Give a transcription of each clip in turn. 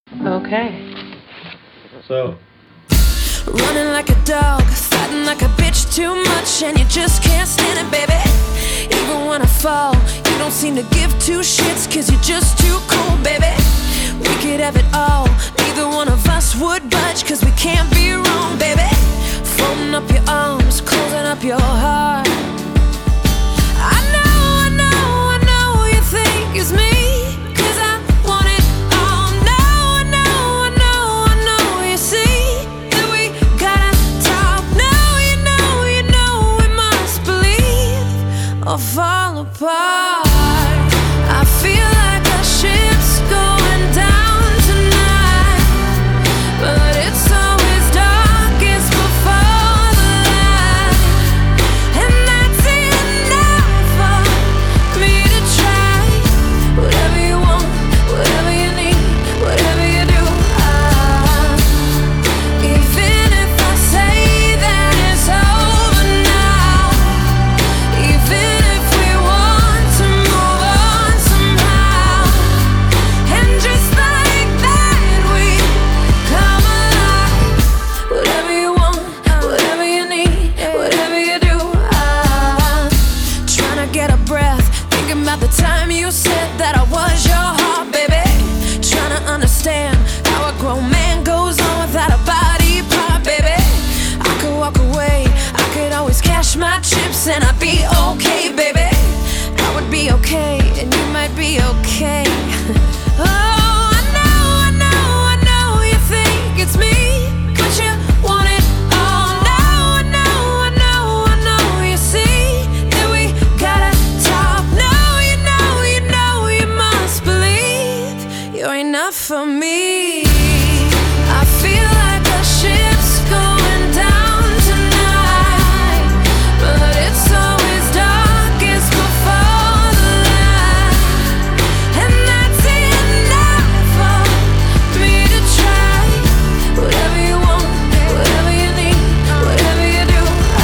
Okay. So, Running like a dog, fighting like a bitch too much, and you just can't stand it, baby. Even when I fall, you don't seem to give two shits, cause you're just too cool, baby. We could have it all, neither one of us would budge, cause we can't be wrong, baby. Folding up your arms, closing up your heart. I know you think it's me, cause I want it all. No, I know, you see that we gotta talk. No, you know we must believe or fall apart. I feel like our ship's going down tonight, but it's always darkest before the light, and that's enough for me to try. Whatever you want, whatever you need, whatever you do, even if I say that it's over now, even if we want to move on somehow, and just like that we come alive. Whatever you want, whatever you need, whatever you do, trying to get a breath, thinking about the time you said that I was your heart, baby. Trying to understand how a grown man goes on without a body part, baby. I could walk away, I could always cash my chips, and I'd be okay, baby. I would be okay, and you might be okay. Oh, I know you think it's me, but you want it all. No, I know, you see that we gotta talk. No, you know, you must believe you're enough for me. I feel like a ship's going down tonight, but it's always darkest before the light, and that's enough for me to try. Whatever you want, whatever you need, whatever you do,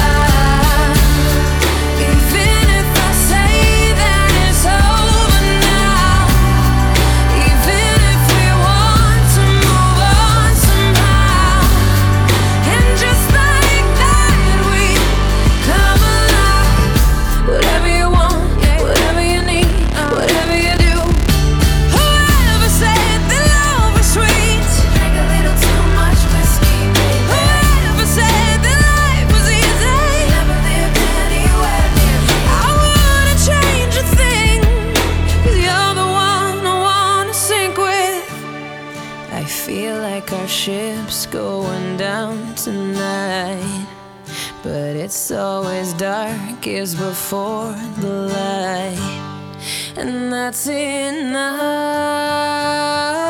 even if I say that it's over now, even if we want to move on somehow, and just like that we come alive. Whatever you want, whatever you need, whatever you do. Whoever said that love was sweet, drink a little too much whiskey, baby. Whoever said that life was easy, never lived anywhere near me. I wouldn't change a thing, cause you're the one I wanna sink with. I feel like our ship's going down tonight, but it's always darkest before the light, and that's enough.